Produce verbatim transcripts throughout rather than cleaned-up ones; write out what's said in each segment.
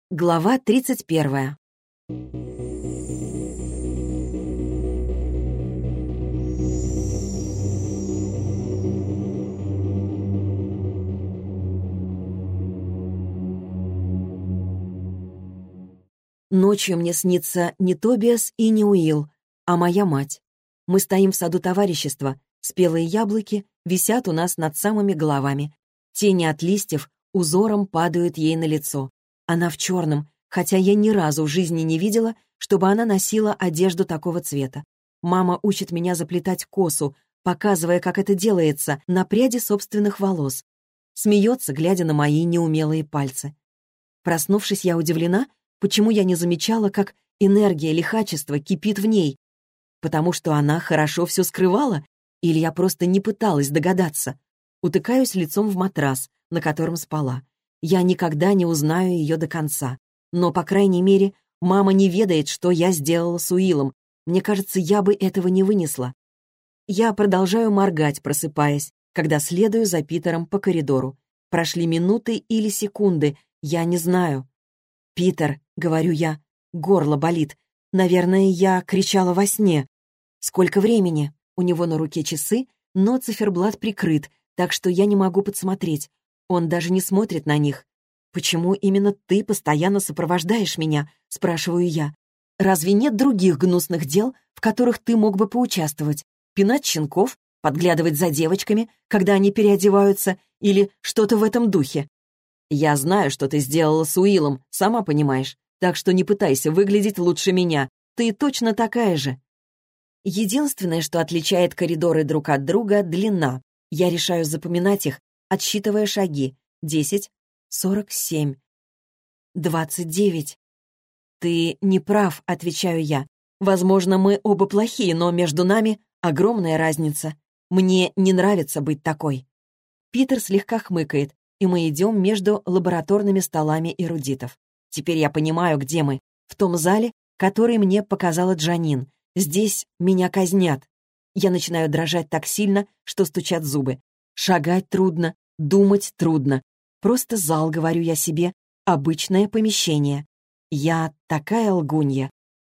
Глава тридцать первая. Ночью мне снится не Тобиас и не Уилл, а моя мать. Мы стоим в саду товарищества, спелые яблоки висят у нас над самыми головами. Тени от листьев узором падают ей на лицо. Она в черном, хотя я ни разу в жизни не видела, чтобы она носила одежду такого цвета. Мама учит меня заплетать косу, показывая, как это делается, на пряди собственных волос. Смеется, глядя на мои неумелые пальцы. Проснувшись, я удивлена, почему я не замечала, как энергия лихачества кипит в ней. Потому что она хорошо все скрывала? Или я просто не пыталась догадаться? Утыкаюсь лицом в матрас, на котором спала. Я никогда не узнаю ее до конца. Но, по крайней мере, мама не ведает, что я сделала с Уиллом. Мне кажется, я бы этого не вынесла. Я продолжаю моргать, просыпаясь, когда следую за Питером по коридору. Прошли минуты или секунды, я не знаю. «Питер», — говорю я, горло болит. Наверное, я кричала во сне. «Сколько времени?» У него на руке часы, но циферблат прикрыт, так что я не могу подсмотреть. Он даже не смотрит на них. «Почему именно ты постоянно сопровождаешь меня?» — спрашиваю я. «Разве нет других гнусных дел, в которых ты мог бы поучаствовать? Пинать щенков, подглядывать за девочками, когда они переодеваются, или что-то в этом духе?» «Я знаю, что ты сделала с Уиллом, сама понимаешь, так что не пытайся выглядеть лучше меня. Ты точно такая же». Единственное, что отличает коридоры друг от друга — длина. Я решаю запоминать их, отсчитывая шаги. Десять, сорок семь, двадцать девять. «Ты не прав», — отвечаю я. «Возможно, мы оба плохие, но между нами огромная разница. Мне не нравится быть такой». Питер слегка хмыкает, и мы идем между лабораторными столами эрудитов. Теперь я понимаю, где мы. В том зале, который мне показала Джанин. Здесь меня казнят. Я начинаю дрожать так сильно, что стучат зубы. Шагать трудно, думать трудно. Просто зал, говорю я себе, обычное помещение. Я такая лгунья.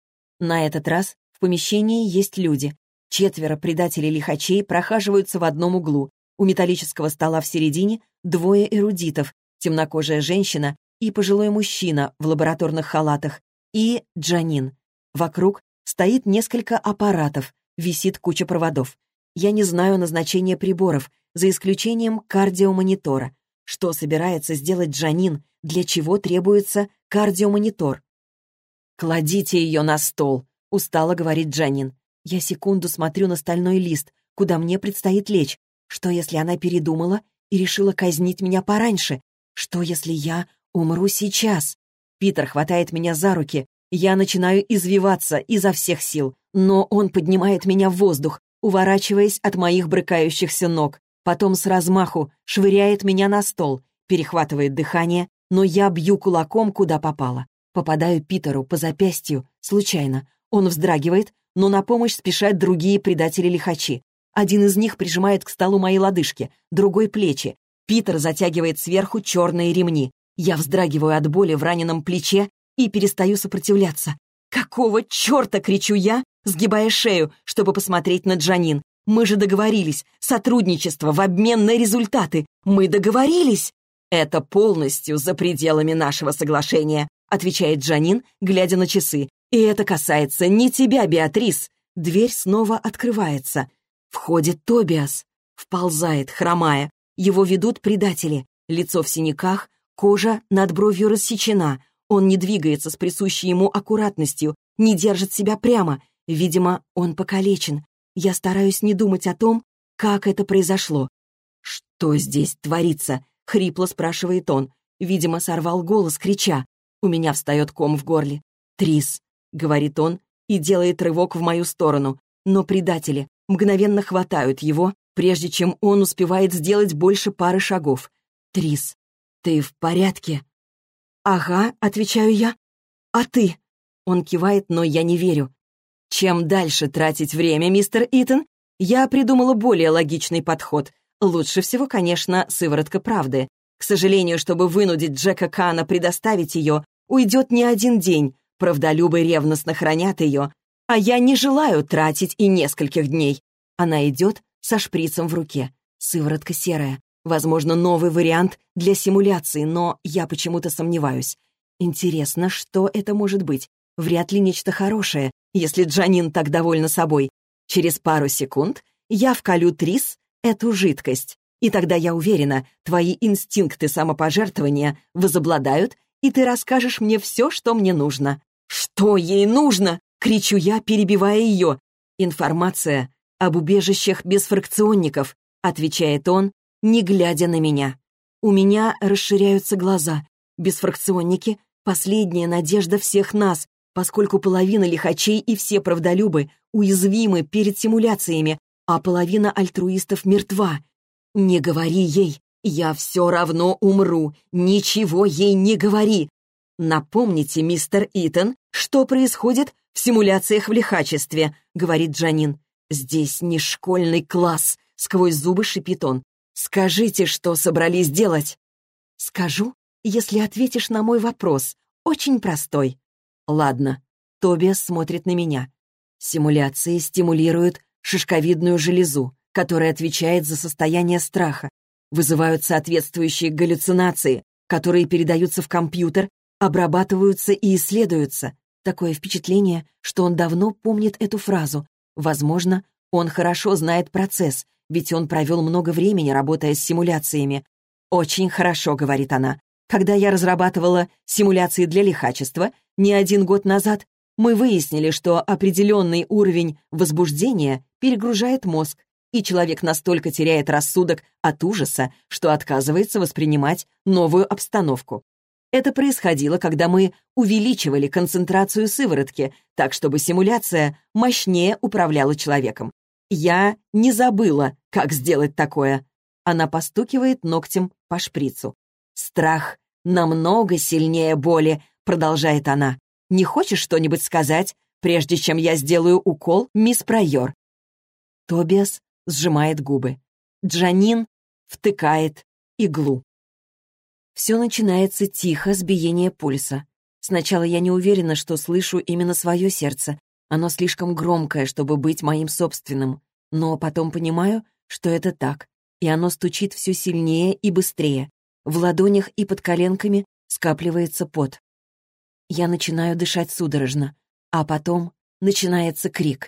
На этот раз в помещении есть люди. Четверо предателей-лихачей прохаживаются в одном углу. У металлического стола в середине двое эрудитов, темнокожая женщина и пожилой мужчина в лабораторных халатах, и Джанин. Вокруг стоит несколько аппаратов, висит куча проводов. Я не знаю назначения приборов, за исключением кардиомонитора. Что собирается сделать Джанин, для чего требуется кардиомонитор? «Кладите ее на стол», — устало говорит Джанин. Я секунду смотрю на стальной лист, куда мне предстоит лечь. Что, если она передумала и решила казнить меня пораньше? Что, если я умру сейчас? Питер хватает меня за руки. Я начинаю извиваться изо всех сил, но он поднимает меня в воздух, уворачиваясь от моих брыкающихся ног. Потом с размаху швыряет меня на стол, перехватывает дыхание, но я бью кулаком, куда попало. Попадаю Питеру по запястью, случайно. Он вздрагивает, но на помощь спешат другие предатели-лихачи. Один из них прижимает к столу мои лодыжки, другой — плечи. Питер затягивает сверху черные ремни. Я вздрагиваю от боли в раненом плече и перестаю сопротивляться. «Какого черта?» — кричу я, сгибая шею, чтобы посмотреть на Джанин. «Мы же договорились. Сотрудничество в обмен на результаты. Мы договорились!» «Это полностью за пределами нашего соглашения», — отвечает Джанин, глядя на часы. «И это касается не тебя, Беатрис». Дверь снова открывается. Входит Тобиас. Вползает, хромая. Его ведут предатели. Лицо в синяках, кожа над бровью рассечена. Он не двигается с присущей ему аккуратностью, не держит себя прямо. Видимо, он покалечен. Я стараюсь не думать о том, как это произошло. «Что здесь творится?» — хрипло спрашивает он. Видимо, сорвал голос, крича. У меня встает ком в горле. «Трис», — говорит он и делает рывок в мою сторону. Но предатели мгновенно хватают его, прежде чем он успевает сделать больше пары шагов. «Трис, ты в порядке?» «Ага», — отвечаю я. «А ты?» Он кивает, но я не верю. «Чем дальше тратить время, мистер Итан, я придумала более логичный подход. Лучше всего, конечно, сыворотка правды. К сожалению, чтобы вынудить Джека Кана предоставить ее, уйдет не один день. Правдолюбы ревностно хранят ее, а я не желаю тратить и нескольких дней. Она идет со шприцем в руке. Сыворотка серая. Возможно, новый вариант для симуляции, но я почему-то сомневаюсь. Интересно, что это может быть? Вряд ли нечто хорошее, если Джанин так довольна собой. Через пару секунд я вколю Трис эту жидкость, и тогда, я уверена, твои инстинкты самопожертвования возобладают, и ты расскажешь мне все, что мне нужно. «Что ей нужно?» — кричу я, перебивая ее. «Информация об убежищах бесфракционников», — отвечает он, не глядя на меня. У меня расширяются глаза. Бесфракционники — последняя надежда всех нас, поскольку половина лихачей и все правдолюбы уязвимы перед симуляциями, а половина альтруистов мертва. Не говори ей, я все равно умру, ничего ей не говори. Напомните, мистер Итан, что происходит в симуляциях в лихачестве, говорит Джанин. Здесь не школьный класс, сквозь зубы шипит он. Скажите, что собрались делать. Скажу, если ответишь на мой вопрос, очень простой. Ладно. Тобиас смотрит на меня. Симуляции стимулируют шишковидную железу, которая отвечает за состояние страха, вызывают соответствующие галлюцинации, которые передаются в компьютер, обрабатываются и исследуются. Такое впечатление, что он давно помнит эту фразу. Возможно, он хорошо знает процесс, ведь он провел много времени, работая с симуляциями. «Очень хорошо», — говорит она. «Когда я разрабатывала симуляции для лихачества не один год назад, мы выяснили, что определенный уровень возбуждения перегружает мозг, и человек настолько теряет рассудок от ужаса, что отказывается воспринимать новую обстановку. Это происходило, когда мы увеличивали концентрацию сыворотки, так чтобы симуляция мощнее управляла человеком. Я не забыла, как сделать такое». Она постукивает ногтем по шприцу. «Страх намного сильнее боли», — продолжает она. «Не хочешь что-нибудь сказать, прежде чем я сделаю укол, мисс Прайор?» Тобиас сжимает губы. Джанин втыкает иглу. Все начинается тихо, с биения пульса. Сначала я не уверена, что слышу именно свое сердце. Оно слишком громкое, чтобы быть моим собственным. Но потом понимаю, что это так, и оно стучит все сильнее и быстрее. В ладонях и под коленками скапливается пот. Я начинаю дышать судорожно, а потом начинается крик.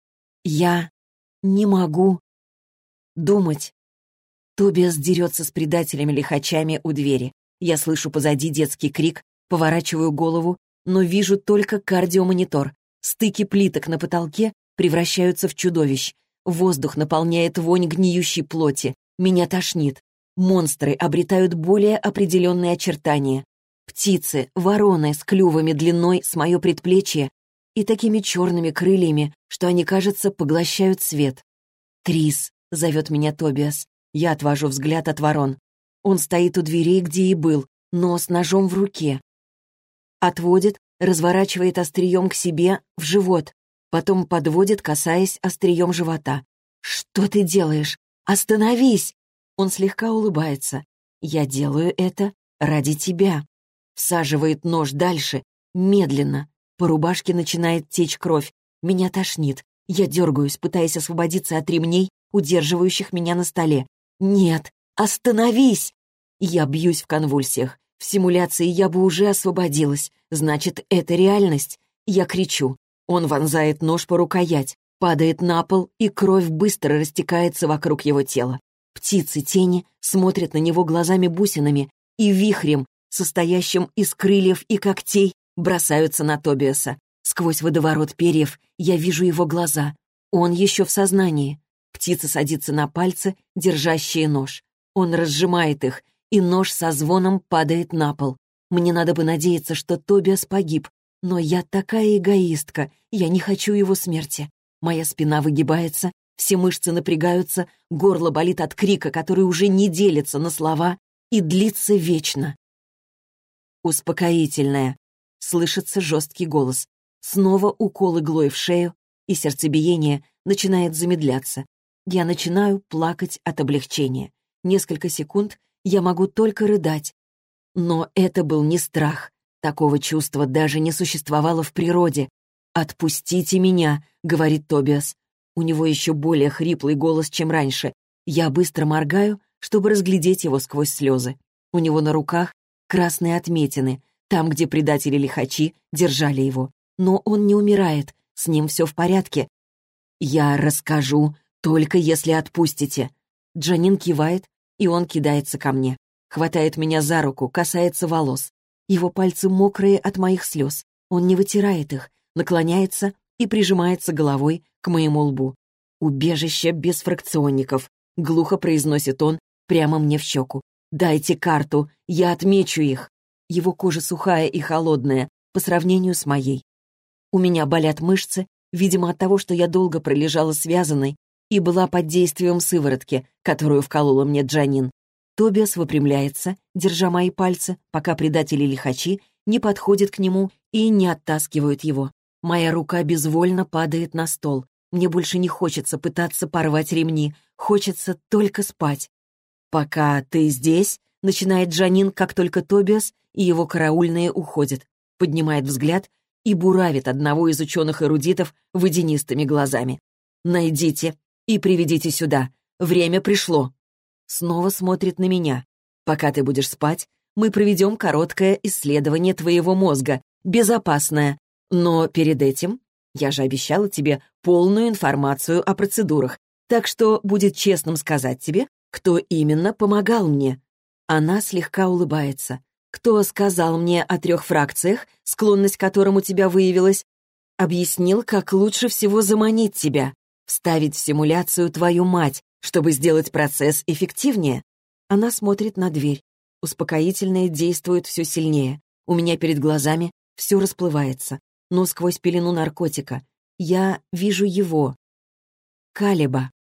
Я не могу думать. Тобиас дерется с предателями-лихачами у двери. Я слышу позади детский крик, поворачиваю голову, но вижу только кардиомонитор. Стыки плиток на потолке превращаются в чудовищ. Воздух наполняет вонь гниющей плоти. Меня тошнит. Монстры обретают более определенные очертания. Птицы, вороны с клювами длиной с мое предплечье и такими черными крыльями, что они, кажется, поглощают свет. «Трис», — зовет меня Тобиас. Я отвожу взгляд от ворон. Он стоит у дверей, где и был, но с ножом в руке. Отводит, разворачивает острием к себе в живот, потом подводит, касаясь острием живота. «Что ты делаешь? Остановись!» Он слегка улыбается. «Я делаю это ради тебя». Всаживает нож дальше, медленно. По рубашке начинает течь кровь. Меня тошнит. Я дергаюсь, пытаясь освободиться от ремней, удерживающих меня на столе. «Нет, остановись!» Я бьюсь в конвульсиях. В симуляции я бы уже освободилась. Значит, это реальность. Я кричу. Он вонзает нож по рукоять, падает на пол, и кровь быстро растекается вокруг его тела. Птицы-тени смотрят на него глазами-бусинами и вихрем, состоящим из крыльев и когтей, бросаются на Тобиаса. Сквозь водоворот перьев я вижу его глаза. Он еще в сознании. Птица садится на пальцы, держащие нож. Он разжимает их, и нож со звоном падает на пол. Мне надо бы надеяться, что Тобиас погиб, но я такая эгоистка, я не хочу его смерти. Моя спина выгибается, все мышцы напрягаются, горло болит от крика, который уже не делится на слова и длится вечно. «Успокоительное», — слышится жесткий голос. Снова укол иглой в шею, и сердцебиение начинает замедляться. Я начинаю плакать от облегчения. Несколько секунд я могу только рыдать. Но это был не страх. Такого чувства даже не существовало в природе. «Отпустите меня», — говорит Тобиас. У него еще более хриплый голос, чем раньше. Я быстро моргаю, чтобы разглядеть его сквозь слезы. У него на руках красные отметины, там, где предатели-лихачи держали его. Но он не умирает, с ним все в порядке. «Я расскажу, только если отпустите». Джанин кивает, и он кидается ко мне. Хватает меня за руку, касается волос. Его пальцы мокрые от моих слез. Он не вытирает их, наклоняется и прижимается головой к моему лбу. «Убежище без фракционников», — глухо произносит он прямо мне в щеку. «Дайте карту, я отмечу их». Его кожа сухая и холодная по сравнению с моей. У меня болят мышцы, видимо, от того, что я долго пролежала связанной и была под действием сыворотки, которую вколола мне Джанин. Тобиас выпрямляется, держа мои пальцы, пока предатели-лихачи не подходят к нему и не оттаскивают его. Моя рука безвольно падает на стол. Мне больше не хочется пытаться порвать ремни, хочется только спать. «Пока ты здесь», — начинает Джанин, как только Тобиас и его караульные уходят, поднимает взгляд и буравит одного из ученых-эрудитов водянистыми глазами. «Найдите и приведите сюда. Время пришло». Снова смотрит на меня. «Пока ты будешь спать, мы проведем короткое исследование твоего мозга, безопасное. Но перед этим я же обещала тебе полную информацию о процедурах, так что будет честным сказать тебе, кто именно помогал мне». Она слегка улыбается. «Кто сказал мне о трех фракциях, склонность к которым у тебя выявилась? Объяснил, как лучше всего заманить тебя, вставить в симуляцию твою мать, чтобы сделать процесс эффективнее». Она смотрит на дверь. Успокоительное действует все сильнее. У меня перед глазами все расплывается, но сквозь пелену наркотика я вижу его, Калеба.